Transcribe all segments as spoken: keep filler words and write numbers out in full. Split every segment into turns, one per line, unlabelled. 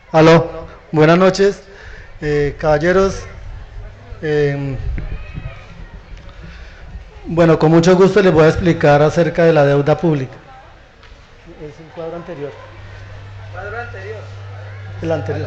Aló, buenas noches, eh, caballeros. eh, bueno, con mucho gusto les voy a explicar acerca de la deuda pública. Es el cuadro anterior.
¿Cuadro anterior?
El anterior.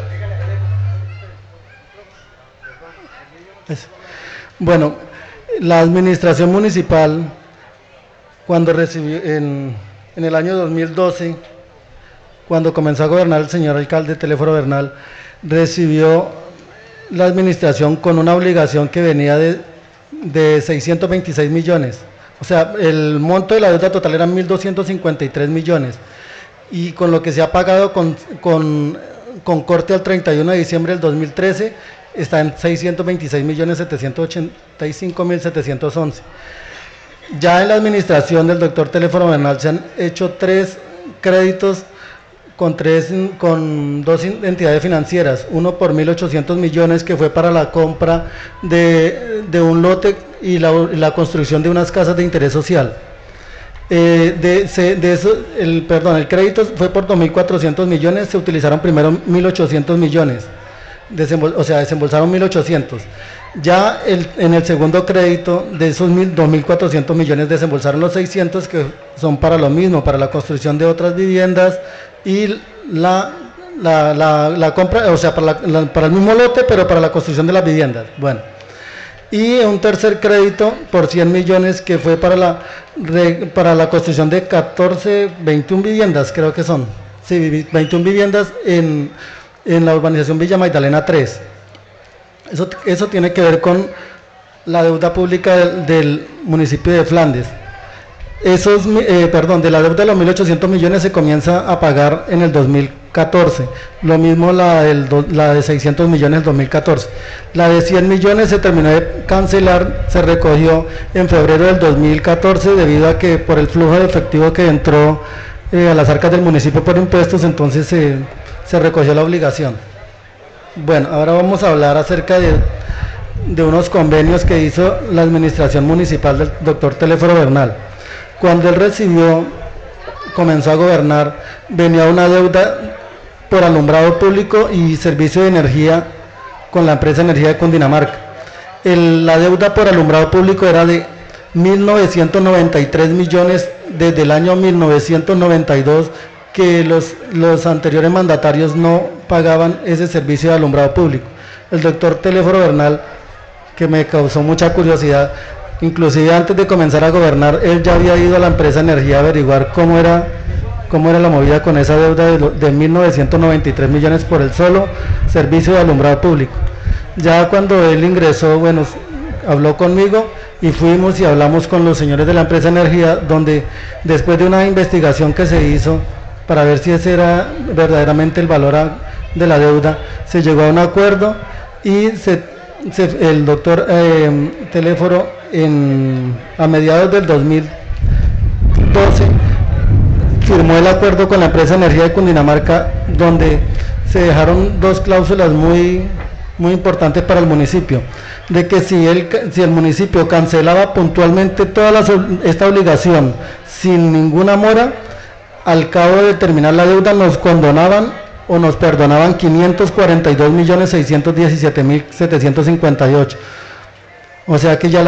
Eso. Bueno, la administración municipal, cuando recibió, en, en el año dos mil doce, cuando comenzó a gobernar el señor alcalde Teléfono Bernal, recibió la administración con una obligación que venía de, de seiscientos veintiséis millones. O sea, el monto de la deuda total eran mil doscientos cincuenta y tres millones. Y con lo que se ha pagado con, con, con corte al treinta y uno de diciembre del dos mil trece, está en seiscientos veintiséis millones setecientos ochenta y cinco mil setecientos once. Ya en la administración del doctor Teléfono Bernal se han hecho tres créditos con, tres, con dos entidades financieras, uno por mil ochocientos millones que fue para la compra de, de un lote y la, la construcción de unas casas de interés social. Eh, de, se, de eso, el, perdón, el crédito fue por dos mil cuatrocientos millones, se utilizaron primero mil ochocientos millones, desembol, o sea, desembolsaron mil ochocientos. Ya el, en el segundo crédito de esos dos mil cuatrocientos millones desembolsaron los seiscientos, que son para lo mismo, para la construcción de otras viviendas y la, la, la, la compra, o sea, para, la, la, para el mismo lote, pero para la construcción de las viviendas. Bueno, y un tercer crédito por cien millones que fue para la, para la construcción de catorce, veintiuna viviendas, creo que son, sí, veintiuna viviendas en, en la urbanización Villa Magdalena tres. Eso, eso tiene que ver con la deuda pública del, del municipio de Flandes. Esos, eh, perdón, de la deuda de los mil ochocientos millones se comienza a pagar en el dos mil catorce, lo mismo la, del, la de seiscientos millones en dos mil catorce. La de cien millones se terminó de cancelar, se recogió en febrero del dos mil catorce debido a que por el flujo de efectivo que entró eh, a las arcas del municipio por impuestos, entonces se, se recogió la obligación. Bueno, ahora vamos a hablar acerca de, de unos convenios que hizo la administración municipal del doctor Teléfono Bernal. Cuando él recibió, comenzó a gobernar, venía una deuda por alumbrado público y servicio de energía con la empresa Energía de Cundinamarca. El, la deuda por alumbrado público era de mil novecientos noventa y tres millones desde el año mil novecientos noventa y dos, que los, los anteriores mandatarios no pagaban ese servicio de alumbrado público. El doctor Teléfono Bernal, que me causó mucha curiosidad, inclusive antes de comenzar a gobernar, él ya había ido a la empresa Energía a averiguar cómo era, cómo era la movida con esa deuda de, de mil novecientos noventa y tres millones por el solo servicio de alumbrado público. Ya cuando él ingresó, bueno, habló conmigo y fuimos y hablamos con los señores de la empresa Energía, donde después de una investigación que se hizo para ver si ese era verdaderamente el valor a, de la deuda, se llegó a un acuerdo y se Se, el doctor eh, Teléfono en, a mediados del dos mil doce firmó el acuerdo con la empresa Energía de Cundinamarca, donde se dejaron dos cláusulas muy, muy importantes para el municipio, de que si el, si el municipio cancelaba puntualmente toda la, esta obligación sin ninguna mora, al cabo de terminar la deuda nos condonaban o nos perdonaban quinientos cuarenta y dos millones seiscientos diecisiete mil setecientos cincuenta y ocho. O sea que ya la